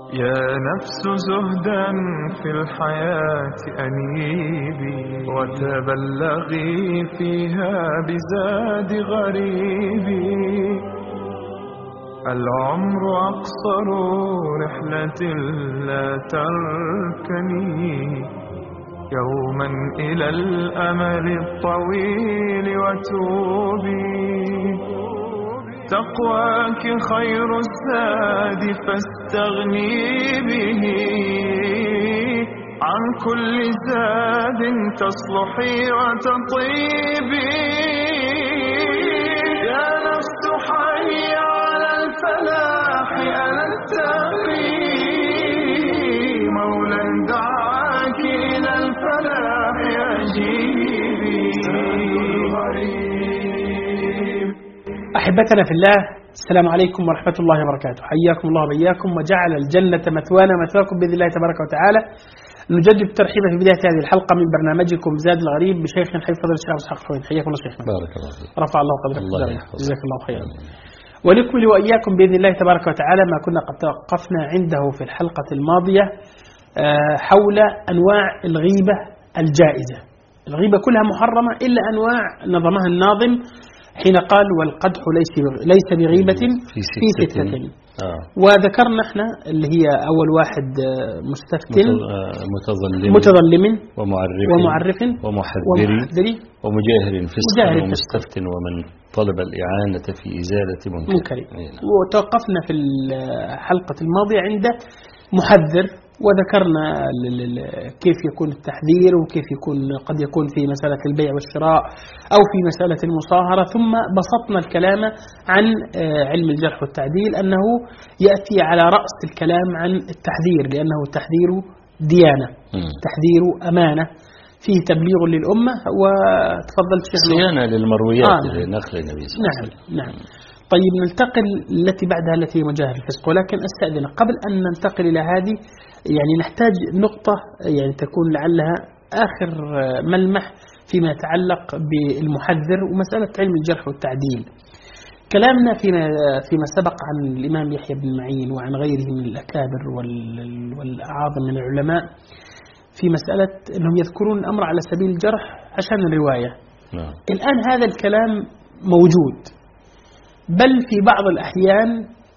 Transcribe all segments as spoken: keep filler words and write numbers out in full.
يا نفس زهدا في الحياة أنيبي، وتبلغي فيها بزاد غريبي. العمر أقصر رحلة لا تركني يوما إلى الأمل الطويل وتوبي. تقواك خير الزاد فاستغني به، عن كل زاد تصلحي وتطيبي. يا نفس حي على الفلاح ألا تغري، مولا دعاك إلى الفلاح أجيبي. أحبتنا في الله، السلام عليكم ورحمة الله وبركاته. حياكم الله وبياكم، وجعل الجنة مثوانا مثواكم بإذن الله تبارك وتعالى. نجدد الترحيب في بداية هذه الحلقة من برنامجكم زاد الغريب بشيخنا الحبيب فضل الشيخ إسحاق الحويني. حياكم الله شيخنا. بارك الله فيك. رفع الله قدرك. جزاك الله خيرا. ونكمل وإياكم بإذن الله تبارك وتعالى ما كنا قد توقفنا عنده في الحلقة الماضية حول أنواع الغيبة الجائزة. الغيبة كلها محرمة إلا أنواع نظمها الناظم حين قال والقدح ليس ليس بغيبة في ستة. آه. وذكرنا احنا اللي هي أول واحد مستفتن متظلم متظلم ومعرف ومعرف ومحذر ومجاهر فسق ومستفتن ومن طلب الإعانة في إزالة منكر, منكر. وتوقفنا في الحلقة الماضية عند محذر، وذكرنا كيف يكون التحذير وكيف يكون قد يكون في مسألة البيع والشراء أو في مسألة المصاهرة. ثم بسطنا الكلام عن علم الجرح والتعديل أنه يأتي على رأس الكلام عن التحذير، لأنه تحذير ديانة، تحذير أمانة، فيه تبليغ للأمة. وتفضل شيخ. صيانة للمرويات آه. لنقل النبي صلى الله عليه وسلم. نعم نعم. طيب ننتقل التي بعدها التي هي مجاهر الفسق، ولكن أستأذن قبل أن ننتقل إلى هذه يعني نحتاج نقطة يعني تكون لعلها آخر ملمح فيما يتعلق بالمحذر ومسألة علم الجرح والتعديل. كلامنا فيما فيما سبق عن الإمام يحيى بن معين وعن غيره من الأكابر والأعاظم من العلماء في مسألة أنهم يذكرون الأمر على سبيل الجرح عشان الرواية. نعم. الآن هذا الكلام موجود، بل في بعض الأحيان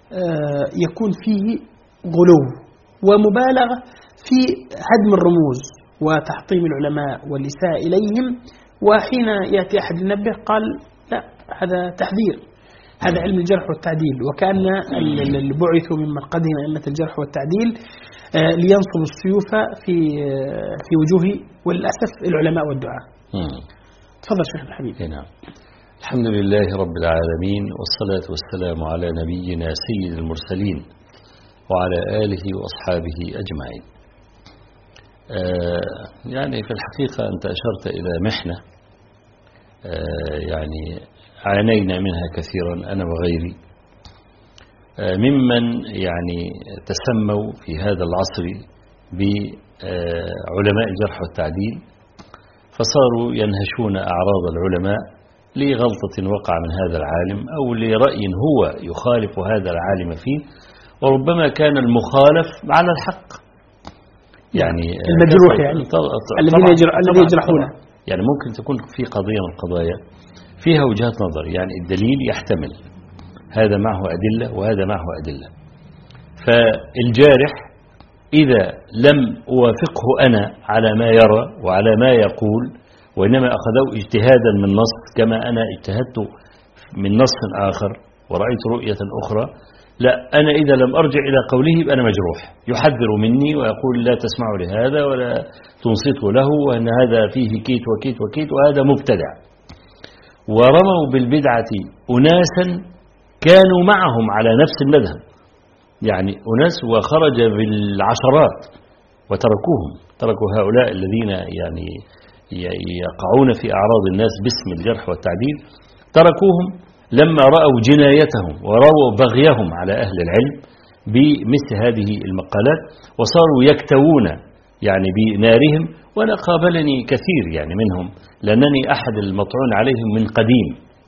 يكون فيه غلو ومبالغة في هدم الرموز وتحطيم العلماء والإساءة إليهم. وحين يأتي أحد ينبه قال لا، هذا تحذير، هذا علم الجرح والتعديل، وكأن اللي بعثوا من مرقدهم أئمة الجرح والتعديل لينصبوا السيوف في في وجوه وللأسف العلماء والدعاء. تفضل شيخ الحبيب. نعم. الحمد لله رب العالمين، والصلاة والسلام على نبينا سيد المرسلين وعلى آله وأصحابه أجمعين. آه يعني في الحقيقة أنت أشرت إلى محنة آه يعني عانينا منها كثيرا أنا وغيري، آه ممن يعني تسموا في هذا العصر بعلماء الجرح والتعديل، فصاروا ينهشون أعراض العلماء لغلطة وقع من هذا العالم أو لرأي هو يخالف هذا العالم فيه، وربما كان المخالف على الحق. يعني المجروح يعني الذين يجرحون، يعني ممكن تكون في قضية من القضايا فيها وجهات نظر، يعني الدليل يحتمل هذا معه أدلة وهذا معه أدلة. فالجارح إذا لم أوافقه أنا على ما يرى وعلى ما يقول، وإنما أخذوا اجتهادا من نص كما أنا اجتهدت من نص آخر ورأيت رؤية أخرى، لا، أنا إذا لم أرجع إلى قوله يبقى أنا مجروح، يحذر مني ويقول لا تسمعوا لهذا ولا تنصتوا له، وأن هذا فيه كيت وكيت وكيت وهذا مبتدع. ورموا بالبدعة أناسا كانوا معهم على نفس المذهب، يعني أناس وخرج بالعشرات وتركوهم، تركوا هؤلاء الذين يعني يقعون في أعراض الناس باسم الجرح والتعديل، تركوهم لما رأوا جنايتهم ورأوا بغيهم على أهل العلم بمثل هذه المقالات، وصاروا يكتوون يعني بنارهم. وأنا قابلني كثير يعني منهم، لأنني أحد المطعون عليهم من قديم،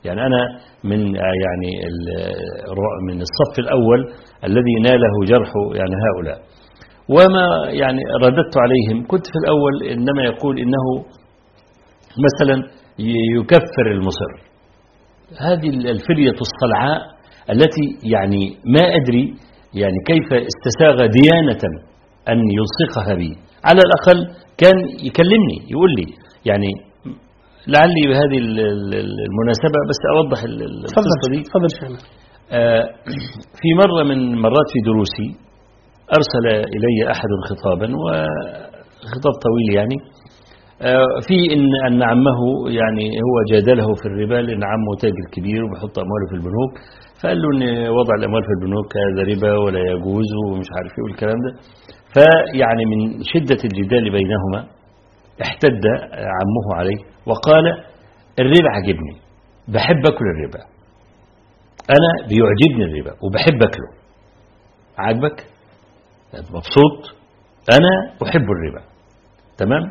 يعني أنا من يعني من الصف الأول الذي ناله جرح يعني هؤلاء، وما يعني رددت عليهم. كنت في الأول إنما يقول إنه مثلا يكفر المصر، هذه الفرية الصلعاء التي يعني ما أدري يعني كيف استساغ ديانة أن يلصقها بي. على الأقل كان يكلمني يقول لي يعني لعلي بهذه المناسبة بس أوضح القصة دي. تفضل شيخنا. في مرة من مرات في دروسي أرسل إلي أحد خطابا، وخطاب طويل يعني في إن أن عمه يعني هو جادله في الربا، لأن عمه تاجر كبير وبيحط أمواله في البنوك، فقال له إن وضع الأموال في البنوك هذا ربا ولا يجوز ومش عارف إيه والكلام ده. فيعني من شدة الجدال بينهما احتد عمه عليه وقال الربا عجبني، بحب أكل الربا، أنا بيعجبني الربا وبحب أكله. عجبك؟ مبسوط؟ أنا أحب الربا. تمام؟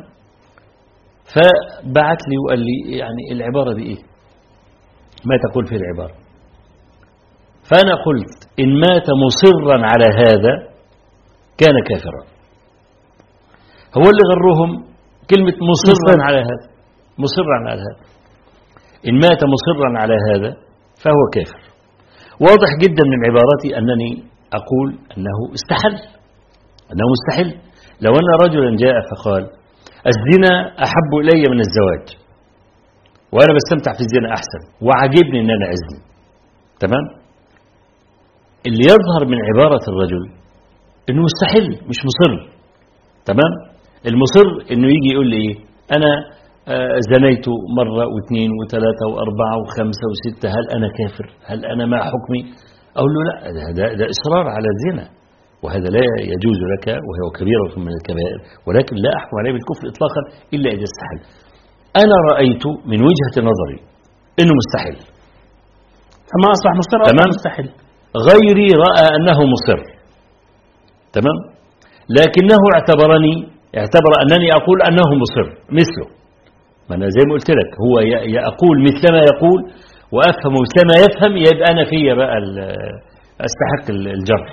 فبعت لي وقال لي يعني العبارة دي إيه؟ ما تقول في العبارة؟ فأنا قلت إن مات مصرا على هذا كان كافرا. هو اللي غرهم كلمة مصرا على هذا، مصرا على هذا، إن مات مصرا على هذا فهو كافر. واضح جدا من عبارتي أنني أقول أنه استحل، أنه مستحل. لو أن رجلا جاء فقال الزنا أحب إلي من الزواج وأنا بستمتع في الزنا أحسن وعجبني أن أنا أزني، تمام؟ اللي يظهر من عبارة الرجل أنه مستحل مش مصر، تمام؟ المصر أنه يجي يقول لي إيه؟ أنا زنيت مرة واثنين وثلاثة وأربعة وخمسة وستة، هل أنا كافر؟ هل أنا مع حكمي؟ أقول له لا، ده, ده إصرار على الزنا، وهذا لا يجوز لك وهو كبيرة من الكبائر، ولكن لا أحكم عليه بالكفر إطلاقا إلا إذا استحل. أنا رأيت من وجهة نظري أنه مستحل، فما أصبح مصر أو مستحل. غيري رأى أنه مصر، تمام؟ لكنه اعتبرني اعتبر أنني أقول أنه مصر مثله. ما أنا زي ما قلت لك، هو يقول مثلما يقول وأفهم مثلما يفهم، يبقى أنا فيا بقى أستحق الجرح.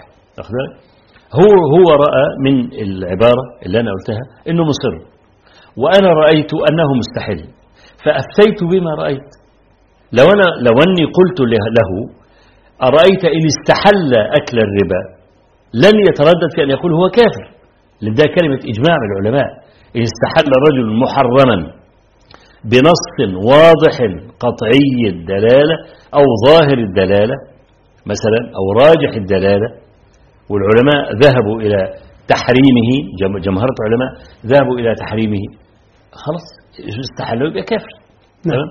هو هو رأى من العبارة اللي أنا قلتها إنه مصر، وأنا رأيت أنه مستحل، فأفتيت بما رأيت. لو أنا لو أني قلت له أرأيت إن استحل أكل الربا لن يتردد في أن يقول هو كافر، لأن ده كلمة إجماع من العلماء. إن استحل رجل محرما بنص واضح قطعي الدلالة أو ظاهر الدلالة مثلا أو راجح الدلالة، والعلماء ذهبوا إلى تحريمه، جمهرة العلماء ذهبوا إلى تحريمه، خلاص استحلوا يبقى كافر. تمام؟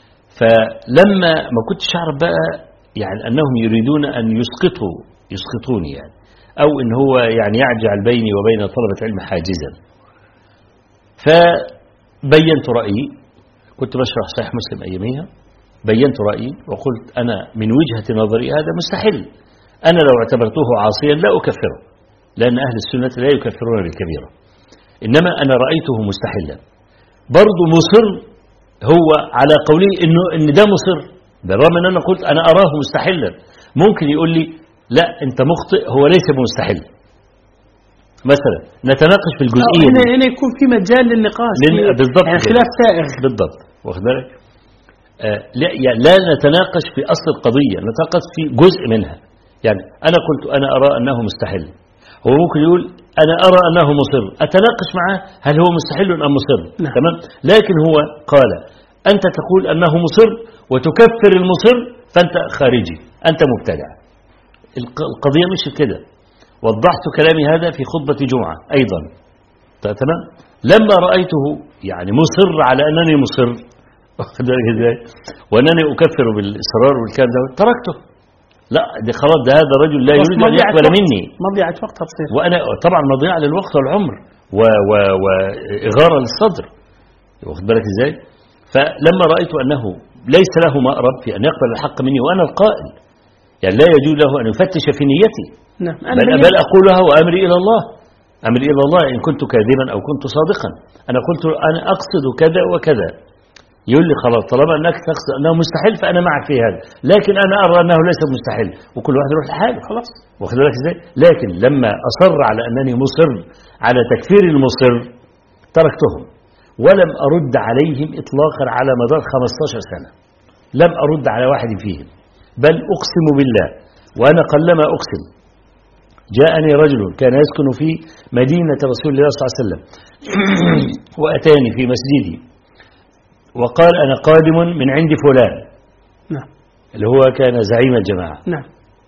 فلما ما كنتش أعرف بقى يعني أنهم يريدون أن يسقطوا يسقطوني يعني، أو إن هو يعني يعجل بيني وبين طلبة علم حاجزا، فبينت رأيي. كنت بشرح صحيح مسلم أياميها، بينت رأيي وقلت أنا من وجهة نظري هذا مستحيل، أنا لو اعتبرته عاصيا لا أكفره، لأن أهل السنة لا يكفرون بالكبيرة، إنما أنا رأيته مستحلا. برضو مصر هو على قولي إنه إن ده مصر، بالرغم أن أنا قلت أنا أراه مستحلا. ممكن يقول لي لا أنت مخطئ، هو ليس مستحل مثلا، نتناقش في الجزئية هنا هنا يكون في مجال للنقاش بالضبط، يعني خلاف سائغ بالضبط، واخد بالك؟ آه لا يعني لا نتناقش في أصل القضية، نتناقش في جزء منها. يعني أنا قلت أنا أرى أنه مستحل، هو ممكن يقول أنا أرى أنه مصر، أتناقش معه هل هو مستحل أم مصر. نعم. تمام؟ لكن هو قال أنت تقول أنه مصر وتكفر المصر فأنت خارجي، أنت مبتدع. القضية مش كده، وضحت كلامي هذا في خطبة جمعة أيضا. تمام؟ لما رأيته يعني مصر على أنني مصر وأنني أكفر بالإصرار والكلام ده تركته. لا دي خلاص، ده هذا الرجل لا يريد أن يقبل مني، مضيعة وقت تصير، وأنا طبعا مضيعة للوقت والعمر وإغارة للصدر، واخد بالك إزاي؟ فلما رأيت أنه ليس له مأرب في أن يقبل الحق مني وأنا القائل، يعني لا يجوز له أن يفتش في نيتي. نعم. بل, بل أقولها وأمري إلى الله، أمري إلى الله إن كنت كاذبا أو كنت صادقا. أنا قلت أنا أقصد كذا وكذا، يقول لي خلاص طالما أنك تقصد أنه مستحيل فأنا معك في هذا، لكن أنا أرى أنه ليس مستحيل، وكل واحد يروح لحاله خلاص. واخد بالك إزاي؟ لكن لما أصر على أنني مصر على تكفير المصر تركتهم ولم أرد عليهم إطلاقا على مدار خمسة عشر سنة، لم أرد على واحد فيهم، بل أقسم بالله وأنا قلما أقسم. جاءني رجل كان يسكن في مدينة رسول الله صلى الله عليه وسلم وأتاني في مسجدي وقال أنا قادم من عند فلان، نعم، اللي هو كان زعيم الجماعة. نعم.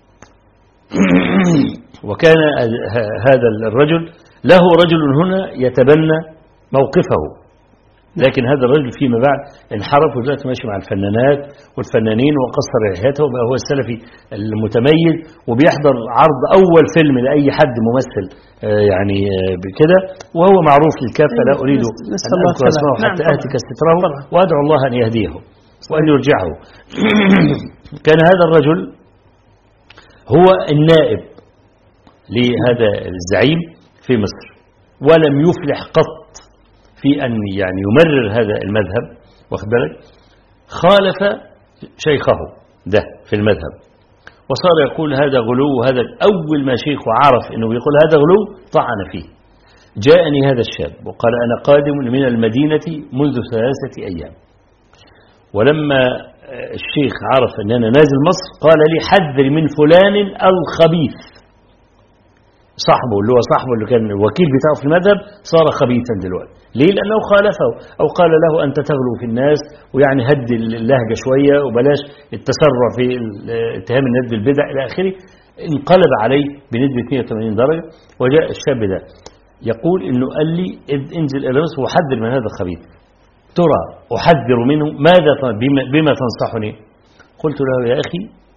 وكان هذا الرجل له رجل هنا يتبنى موقفه، لكن هذا الرجل فيما بعد انحرف ودلوقتي ماشي مع الفنانات والفنانين وقصر لحيته وبقى هو السلفي المتميز، وبيحضر عرض أول فيلم لأي حد ممثل يعني بكده، وهو معروف للكافة. لا أريد أن أذكر اسمه حتى أهتك ستره، وأدعو الله أن يهديه وأن يرجعه. كان هذا الرجل هو النائب لهذا الزعيم في مصر، ولم يفلح قط في أن يعني يمرر هذا المذهب، واخد بالك، خالف شيخه ده في المذهب وصار يقول هذا غلو، وهذا أول ما شيخه عرف أنه يقول هذا غلو طعن فيه. جاءني هذا الشاب وقال أنا قادم من المدينة منذ ثلاثة أيام، ولما الشيخ عرف أن أنا نازل مصر قال لي حذر من فلان الخبيث، صاحبه اللي هو صاحبه اللي كان الوكيل بتاعه في المذهب صار خبيثا دلوقتي. ليه؟ لأنه خالفه أو قال له أنت تغلو في الناس، ويعني هد اللهجة شوية وبلاش التسرع في اتهام الناس بالبدع إلى آخره. انقلب عليه بنسبة مئة وثمانين درجة. وجاء الشاب ده يقول إنه قال لي انزل إلى مصر وحذر من هذا الخبيث. ترى أحذر منه ماذا بما, بما تنصحني؟ قلت له يا أخي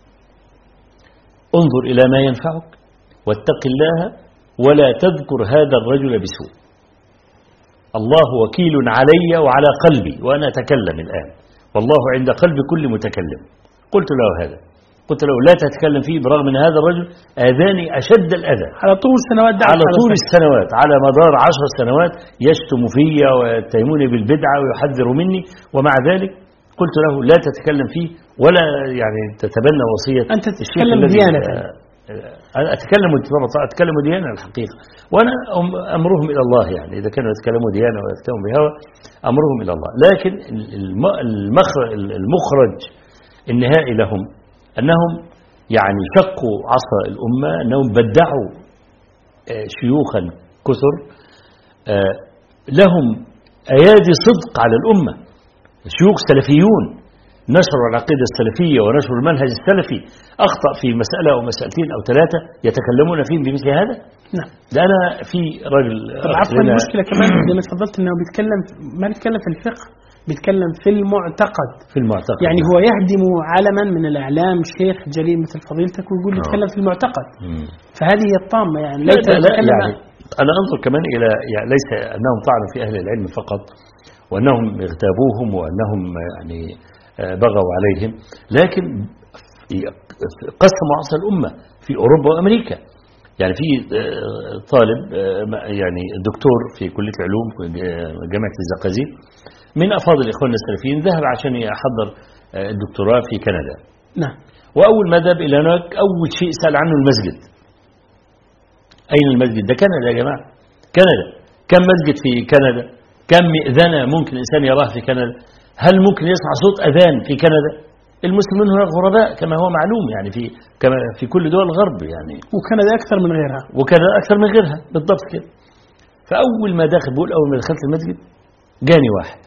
انظر إلى ما ينفعك واتق الله ولا تذكر هذا الرجل بسوء. الله وكيل علي وعلى قلبي وأنا أتكلم الآن، والله عند قلب كل متكلم. قلت له هذا، قلت له لا تتكلم فيه، برغم أن هذا الرجل آذاني أشد الأذى على طول السنوات، على طول السنوات، على مدار عشر سنوات يشتم في ويتهمني بالبدعة ويحذر مني، ومع ذلك قلت له لا تتكلم فيه ولا يعني تتبنى وصية أنت تتكلم ديانة. أنا أتكلم أتكلم ديانة الحقيقة، وأنا أمرهم إلى الله، يعني إذا كانوا يتكلموا ديانة ويتكلموا بهوى أمرهم إلى الله. لكن المخرج النهائي لهم أنهم يعني شقوا عصا الأمة، أنهم بدعوا شيوخا كثر لهم أيادي صدق على الأمة، شيوخ سلفيون نشروا العقيدة السلفية ونشروا المنهج السلفي، أخطأ في مسألة أو مسألتين أو ثلاثة يتكلمون فيهم بمثل هذا. نعم. ده أنا في رجل عفوا المشكلة كمان زي ما تفضلت أنه بيتكلم ما بيتكلم في الفقه، بيتكلم في المعتقد. في المعتقد يعني هو يهدم علما من الإعلام شيخ جليل مثل فضيلتك ويقول يتكلم في المعتقد. مم. فهذه هي الطامة يعني لا, لا, لا يعني أنا أنظر كمان إلى يعني ليس أنهم طعنوا في أهل العلم فقط وأنهم اغتابوهم وأنهم يعني بغوا عليهم، لكن قسموا عصا الأمة في أوروبا وأمريكا. يعني في طالب يعني دكتور في كلية العلوم في جامعة الزقازيق من أفاضل إخواننا السلفيين ذهب عشان يحضر الدكتوراه في كندا. نعم. وأول ما ذهب إلى هناك أول شيء سأل عنه المسجد. أين المسجد؟ ده كندا يا جماعة، كندا. كم مسجد في كندا؟ كم مئذنة ممكن الإنسان يراه في كندا؟ هل ممكن يسمع صوت أذان في كندا؟ المسلمين هناك غرباء كما هو معلوم، يعني في كما في كل دول الغرب يعني. وكندا أكثر من غيرها. وكندا أكثر من غيرها بالضبط كده. فأول ما دخل بقول أول ما دخلت المسجد جاني واحد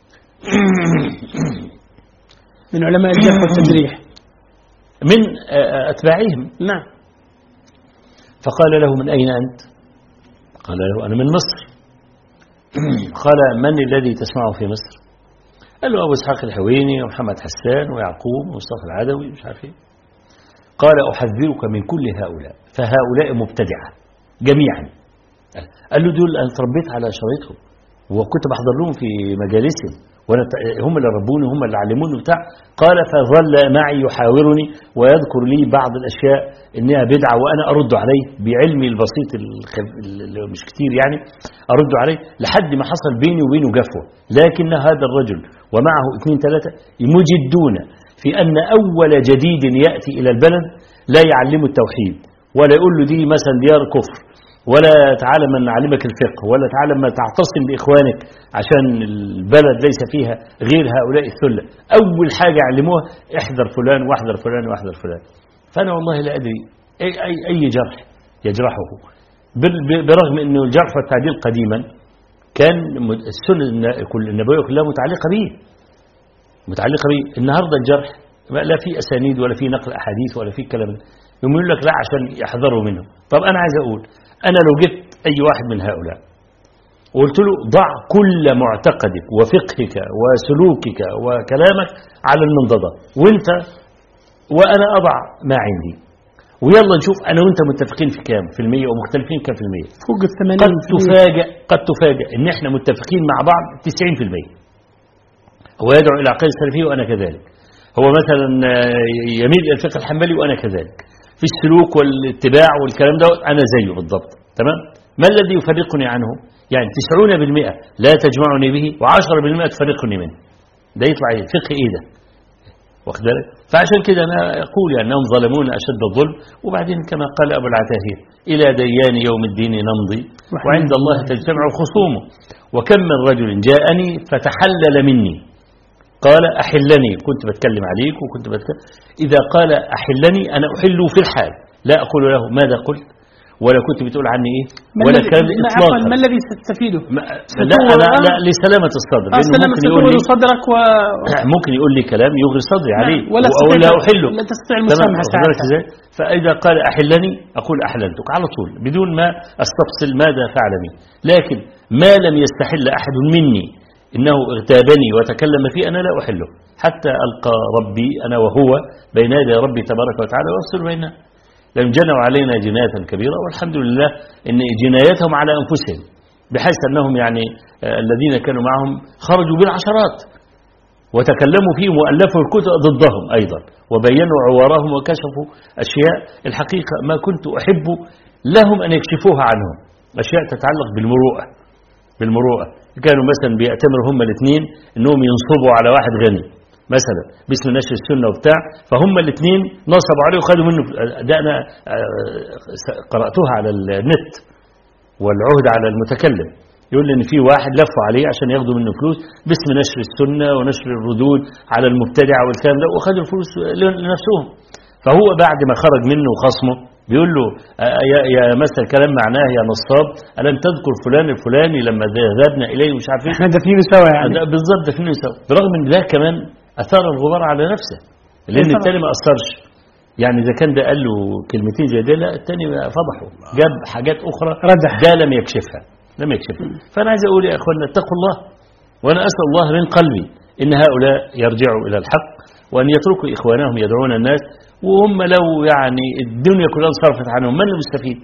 من علماء الجرح والتجريح من أتباعهم. نعم. فقال له من أين أنت؟ قال له أنا من مصر. قال من الذي تسمعه في مصر؟ قال له أبو إسحاق الحويني ومحمد حسان ويعقوب ومصطفى العدوي مش عارف ايه. قال أحذرك من كل هؤلاء، فهؤلاء مبتدعة جميعا. قال له دول أنا تربيت على شريطهم وكنت بحضر لهم في مجالسهم هم اللي ربوني هم اللي علموني بتاع. قال فظل معي يحاورني ويذكر لي بعض الأشياء إنها بدعة وأنا أرد عليه بعلمي البسيط اللي مش كتير يعني، أرد عليه لحد ما حصل بيني وبينه جفوة. لكن هذا الرجل ومعه اثنين ثلاثة مجدون في أن أول جديد يأتي إلى البلد لا يعلمه التوحيد، ولا يقول له دي مثلا ديار كفر، ولا تعالى من نعلمك الفقه، ولا تعالى ما تعتصم بإخوانك عشان البلد ليس فيها غير هؤلاء الثلة. أول حاجة علموها احذر فلان واحذر فلان واحذر فلان. فأنا والله لا أدري أي, أي, أي جرح يجرحه، برغم أنه الجرح والتعديل قديما كان السنة النبوية كلها متعلقة به متعلقة به. النهاردة الجرح لا في أسانيد ولا في نقل أحاديث ولا في كلام، يقول لك لا عشان يحذروا منه. طب أنا عايز أقول أنا لو جبت أي واحد من هؤلاء وقلت له ضع كل معتقدك وفقهك وسلوكك وكلامك على المنضدة وانت وأنا أضع ما عندي، ويلا نشوف أنا وانت متفقين في كام في المية ومختلفين كام في المية. فوق الثمانين قد تفاجأ قد تفاجأ إن إحنا متفقين مع بعض تسعين في المية. هو يدعو إلى عقيدة السلفية وأنا كذلك، هو مثلا يميل إلى الفقه الحنبلي وأنا كذلك، في السلوك والاتباع والكلام ده أنا زيه بالضبط. تمام. ما الذي يفرقني عنه؟ يعني تسعون بالمئة لا تجمعني به وعشرة بالمئة تفرقني منه. ده يطلع ايه؟ فقه ايه ده؟ واخد بالك؟ فعشان كده انا اقول يعني انهم ظلمون اشد الظلم. وبعدين كما قال ابو العتاهير الى ديان يوم الدين نمضي وعند الله تجتمع خصومه. وكم من رجل جاءني فتحلل مني قال أحلني، كنت بتكلم عليك وكنت بتكلم، إذا قال أحلني أنا أحله في الحال، لا أقول له ماذا قلت ولا كنت بتقول عني إيه ولا كلام إطلاقا. ما الذي ستستفيده؟ لا أنا لا لسلامة الصدر، لأنه ممكن يقول لي صدرك و... ممكن يقول لي كلام يغري صدري عليه ولا أو لا أحله، لا تستطيع المسامحة ساعتها. فإذا قال أحلني أقول أحللتك على طول بدون ما أستفصل ماذا فعل بي. لكن ما لم يستحل أحد مني إنه اغتابني وتكلم فيه أنا لا أحله حتى ألقى ربي أنا وهو بين يدي ربي تبارك وتعالى وأفصل بيننا. لم جنوا علينا جناية كبيرة والحمد لله إن جنايتهم على أنفسهم، بحيث أنهم يعني آه الذين كانوا معهم خرجوا بالعشرات وتكلموا فيهم وألفوا الكتب ضدهم أيضا وبينوا عوارهم وكشفوا أشياء الحقيقة ما كنت أحب لهم أن يكشفوها عنهم، أشياء تتعلق بالمروءة بالمروءة كانوا مثلا بيأتمروا هم الاثنين انهم ينصبوا على واحد غني مثلا باسم نشر السنة وبتاع، فهم الاثنين نصبوا عليه وخدوا منه. ده انا قرأتها على النت والعهد على المتكلم يقول ان في واحد لفوا عليه عشان ياخدوا منه فلوس باسم نشر السنة ونشر الردود على المبتدع والكلام ده وخدوا الفلوس لنفسهم. فهو بعد ما خرج منه خصمه بيقول له يا, يا مثل كلام معناه يا نصاب ألم تذكر فلان الفلاني لما ذهبنا إليه مش عارف ايه. احنا دفنينه سوا يعني. بالضبط دفنينه سوا، برغم ان ده كمان أثار الغبار على نفسه لأن الثاني ما أثرش. يعني إذا كان ده قال له كلمتين زي ده لا الثاني فضحه جاب حاجات أخرى ردح ده لم يكشفها لم يكشفها. فأنا عايز أقول يا أخوانا اتقوا الله، وأنا أسأل الله من قلبي إن هؤلاء يرجعوا إلى الحق وأن يتركوا إخوانهم يدعون الناس، وهم لو يعني الدنيا كلها انصرفت عنهم من المستفيد؟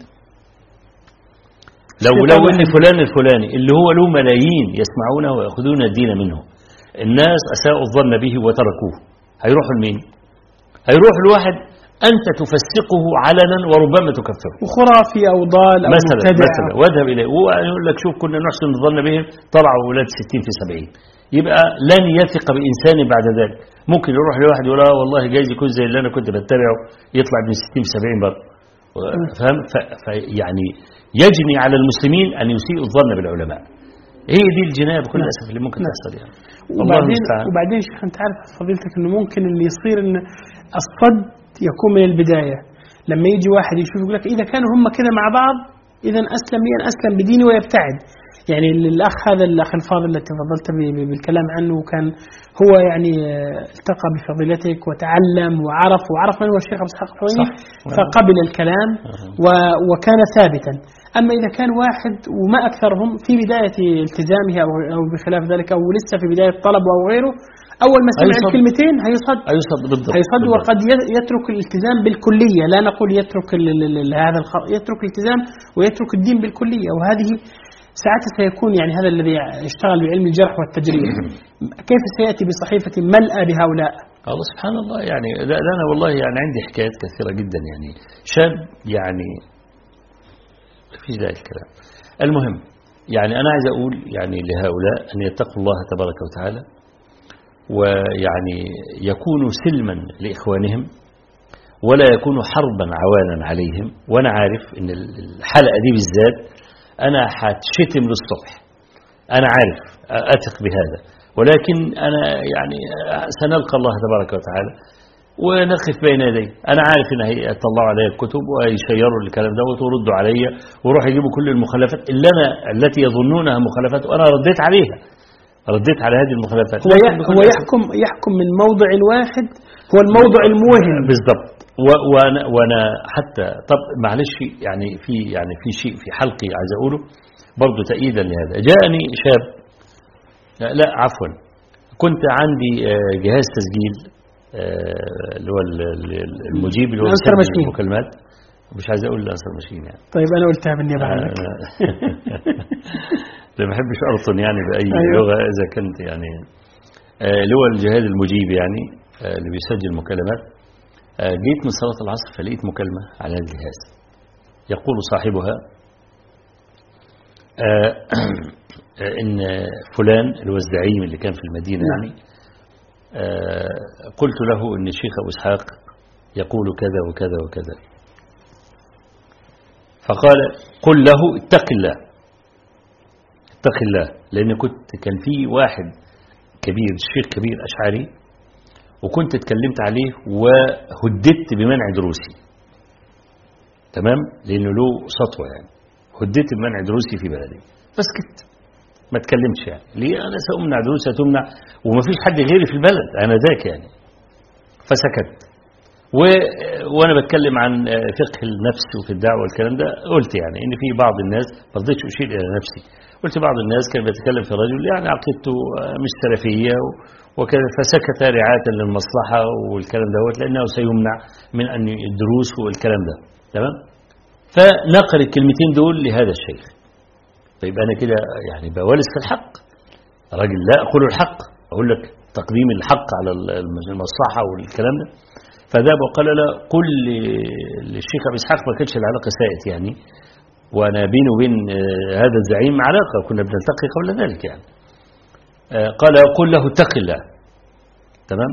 لو لو ان فلان الفلاني اللي هو له ملايين يسمعونه ويأخذون الدين منه الناس أساءوا الظن به وتركوه، هيروحوا لمين؟ هيروح لواحد أنت تفسقه علنا وربما تكفره وخرافي أو ضال أو مثلا مبتدع مثلا واذهب إليه ويقول لك شوف كنا نحسن الظن بهم طلعوا أولاد ستين في سبعين، يبقى لن يثق بإنسان بعد ذلك. ممكن يروح لواحد يقول اه والله جايز يكون زي اللي أنا كنت بتبعه يطلع من ستين في سبعين برضه. فهم فيعني يجني على المسلمين أن يسيئوا الظن بالعلماء. هي دي الجناية بكل أسف اللي ممكن تحصل يعني. وبعدين وبعدين شيخ أنت عارف فضيلتك إنه ممكن اللي يصير إن الصد يكون من البداية لما يجي واحد يشوف يقول لك إذا كانوا هم كده مع بعض إذا أسلم ين أسلم بدينه ويبتعد. يعني الأخ هذا الأخ الفاضل اللي تفضلت بالكلام عنه كان هو يعني التقى بفضيلتك وتعلم وعرف وعرف من هو الشيخ أبو إسحاق الحويني فقبل الكلام وكان ثابتا. أما إذا كان واحد وما أكثرهم في بداية التزامه أو بخلاف ذلك أو لسه في بداية طلب أو غيره أول ما سمع الكلمتين هيصد هيصد بالضبط هيصد وقد يترك الالتزام بالكلية. لا نقول يترك هذا يترك الالتزام ويترك الدين بالكلية. وهذه ساعتها سيكون يعني هذا الذي يشتغل بعلم الجرح والتجريح كيف سيأتي بصحيفة ملأى بهؤلاء؟ الله سبحان الله. يعني لا أنا والله يعني عندي حكايات كثيرة جدا. يعني شاب يعني في ذلك الكلام. المهم يعني أنا عايز أقول يعني لهؤلاء أن يتقوا الله تبارك وتعالى، ويعني يكونوا سلما لإخوانهم ولا يكونوا حربا عوانا عليهم. وأنا عارف أن الحلقة دي بالذات أنا هتشتم للصبح، أنا عارف أثق بهذا، ولكن أنا يعني سنلقى الله تبارك وتعالى ونقف بين يديه. أنا عارف أن هيطلعوا علي الكتب ويشيروا الكلام ده ويردوا علي ويروح يجيبوا كل المخالفات اللي أنا التي يظنونها مخالفات، وأنا رديت عليها، رديت على هذه المخالفات. هو هو يحكم يحكم من موضع واحد، هو الموضع الموهم بالضبط. وانا وانا حتى طب معلش يعني في يعني في شيء في حلقي عايز اقوله برضه تأييدا لهذا. جاءني شاب، لا عفوا، كنت عندي جهاز تسجيل اللي هو المجيب اللي هو بيسجل المكالمات، مش عايز اقول الانسر ماشين يعني. طيب انا قلتها بالنيابه عنك. ما بحبش ارطن يعني باي أيوه. لغه اذا كنت يعني اللي هو الجهاز المجيب يعني اللي بيسجل مكالمات. جيت من صلاة العصر فلقيت مكالمة على الجهاز يقول صاحبها إن فلان اللي هو الزعيم اللي كان في المدينة يعني قلت له إن الشيخ أبو إسحاق يقول كذا وكذا وكذا، فقال قل له اتق الله اتق الله، لأن كنت كان في واحد كبير الشيخ كبير أشعري وكنت اتكلمت عليه وهددت بمنع دروسي، تمام، لأنه له سطوة يعني، هددت بمنع دروسي في بلدي فسكت ما اتكلمش يعني. ليه؟ أنا سأمنع دروسي تمنع وما فيش حد غيري في البلد أنا ذاك يعني، فسكت. و... وأنا بتكلم عن فقه النفس وفي الدعوة والكلام ده قلت يعني إن في بعض الناس ما رضيتش أشير إلى نفسي، قلت بعض الناس كان بيتكلم في رجل يعني عقيدته مش سلفية وكذا، فسكت رعاية للمصلحة والكلام دوت لأنه سيمنع من أن الدروس والكلام ده، تمام. فنقل الكلمتين دول لهذا الشيخ. طيب أنا كده يعني بولس في الحق، راجل لا أقول الحق، أقول لك تقديم الحق على المصلحة والكلام ده. فذهب وقال لا قل للشيخ أبو إسحاق، ما كانش العلاقة سائت يعني، وأنا بيني وبين هذا الزعيم علاقة كنا بنلتقي قبل ذلك يعني. قال قل له اتق الله، تمام.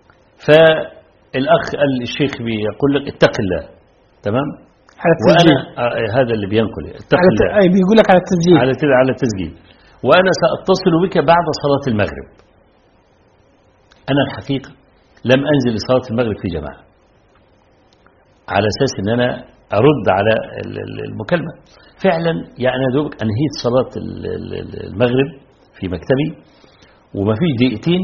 فالأخ قال الشيخ بيقول لك اتق الله، تمام. وأنا هذا اللي بينقل اتق الله، أي بيقول لك على التسجيل، على على التسجيل. وأنا سأتصل بك بعد صلاة المغرب. أنا الحقيقة لم أنزل لصلاة المغرب في جماعة على أساس أن أنا أرد على المكالمة. فعلا يعني أنا دوبك أنهيت صلاة المغرب في مكتبي وما فيش دقيقتين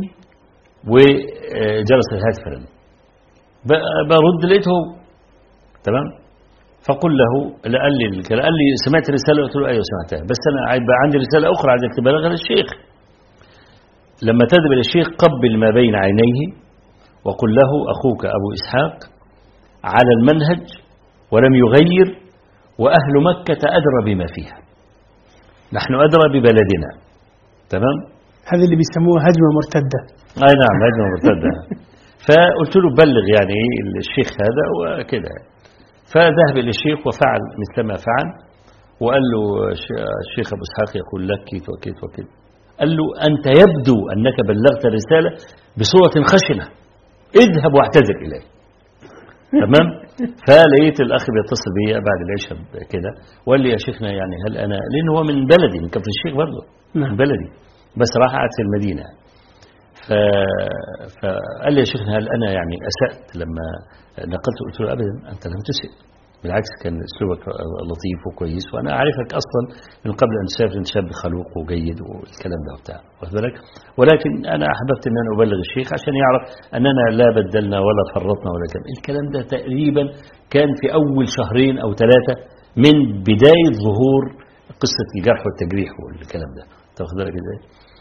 وجلس الهاتف رن، برد لقيته تمام. فقل له قال لي قال لي سمعت رسالة؟ قلت له أيوة سمعتها، بس أنا عندي رسالة أخرى عايزك تبلغها للشيخ. لما تذهب إلى الشيخ قبل ما بين عينيه وقل له أخوك أبو إسحاق على المنهج ولم يغير، وأهل مكة أدرى بما فيها، نحن أدرى ببلدنا، تمام. هذا اللي بيسموه هجمة مرتدة. أي نعم هجمة مرتدة. فقلت له بلغ يعني الشيخ هذا وكذا. فذهب إلى الشيخ وفعل مثل ما فعل، وقال له الشيخ أبو إسحاق يقول لك كيف وكيف وكيف. قال له أنت يبدو أنك بلغت الرسالة بصورة خشنة، اذهب واعتذر إليه، تمام. فلقيت الأخ بيتصل بي بعد العشاء كده وقال لي يا شيخنا يعني هل أنا، لأنه هو من بلدي من كفر الشيخ برضه من بلدي بس راح قاعد في المدينة. ف... فقال لي يا شيخنا هل أنا يعني أسأت لما نقلت؟ قلت له أبدا أنت لم تسئ، بالعكس كان أسلوبك لطيف وكويس، وأنا أعرفك أصلا من قبل أن تسافر أنت شاب خلوق وجيد والكلام ده وبتاع، واخد بالك. ولكن أنا أحببت أن أنا أبلغ الشيخ عشان يعرف أننا لا بدلنا ولا فرطنا ولا كلام. الكلام ده تقريبا كان في أول شهرين أو ثلاثة من بداية ظهور قصة الجرح والتجريح والكلام ده، واخد بالك إزاي.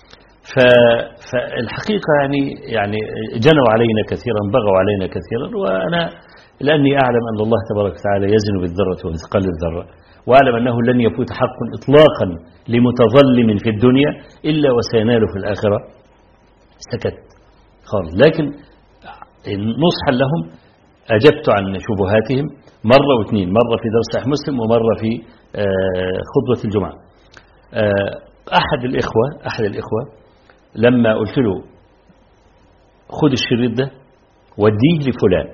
فالحقيقة يعني يعني جنوا علينا كثيرا، بغوا علينا كثيرا، وأنا لأني أعلم أن الله تبارك وتعالى يزن بالذرة ومثقال الذرة، واعلم أنه لن يفوت حق إطلاقا لمتظلم في الدنيا إلا وسيناله في الآخرة. سكت خالص. لكن نصحا لهم أجبت عن شبهاتهم مرة واثنين، مرة في درس صحيح مسلم ومرة في خطبة الجمعة. أحد الإخوة أحد الإخوة لما قلت له خد الشريط ده وديه لفلان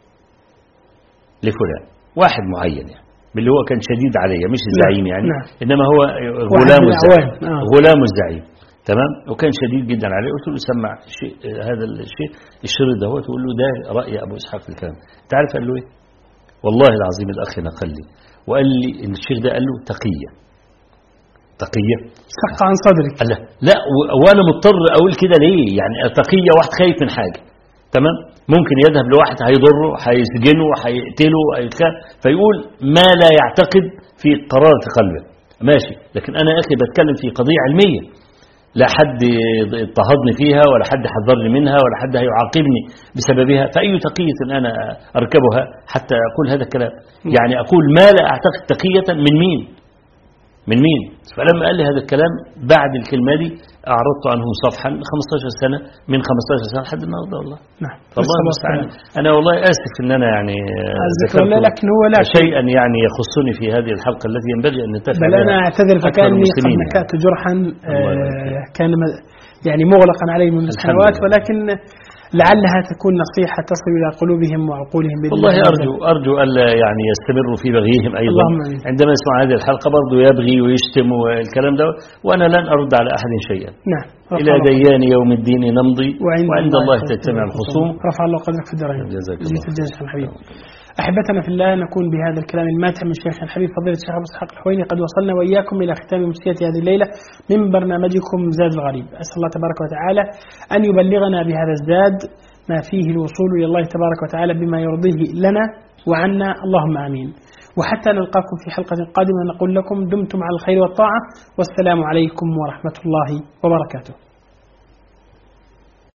لفلان واحد معين يعني من اللي هو كان شديد عليه، مش الزعيم يعني، نعم. إنما هو غلام الزعيم آه. غلام الزعيم تمام، وكان شديد جدا عليه. قلت له سمع شيء هذا الشيء الشريط ده، تقول له ده رأي أبو إسحاق في الكلام. أنت عارف قال له إيه؟ والله العظيم الأخ نقل لي وقال لي الشيخ ده قال له تقية تقية شق عن صدرك. لا لا، وأنا مضطر أقول كده ليه؟ يعني تقية واحد خايف من حاجة تمام، ممكن يذهب لواحد هيضره هيسجنه هيقتله فيقول ما لا يعتقد في قرارة قلبه ماشي، لكن أنا أخي بتكلم في قضية علمية لا حد اضطهدني فيها ولا حد حذرني منها ولا حد هيعاقبني بسببها، فأي تقية أنا أركبها حتى أقول هذا الكلام؟ يعني أقول ما لا أعتقد تقية من مين من مين فلما قال لي هذا الكلام بعد الكلمة دي أعرضت عنه صفحا خمسة عشر سنة من خمسة عشر سنة لحد النهارده والله. نعم. والله المستعان. أنا والله آسف إن أنا يعني ذكرت لكن هو لا شيئا يعني يخصني في هذه الحلقة التي ينبغي أن نتفق بل أنا أعتذر فكأني قد نكأت جرحا آه كان يعني مغلقا علي من السنوات، ولكن لعلها تكون نصيحة تصل إلى قلوبهم وعقولهم بإذن والله الله. أرجو أرجو ألا يعني يستمروا في بغيهم أيضا عندما يسمع هذه الحلقة برضو يبغي ويشتم والكلام ده، وأنا لن أرد على أحد شيئا. نعم. إلى ديان يوم الدين نمضي وعند, وعند الله تجتمع الخصوم. رفع الله قدرك في الدرجة. جزاك الله الحبيب. أحبتنا في الله، نكون بهذا الكلام الماتع من شيخنا الحبيب فضيلة الشيخ أبو إسحاق الحويني قد وصلنا وإياكم إلى ختام مسيرة هذه الليلة من برنامجكم زاد الغريب. أسأل الله تبارك وتعالى أن يبلغنا بهذا الزاد ما فيه الوصول إلى الله تبارك وتعالى بما يرضيه لنا وعنا، اللهم آمين. وحتى نلقاكم في حلقة قادمة نقول لكم دمتم على الخير والطاعة، والسلام عليكم ورحمة الله وبركاته.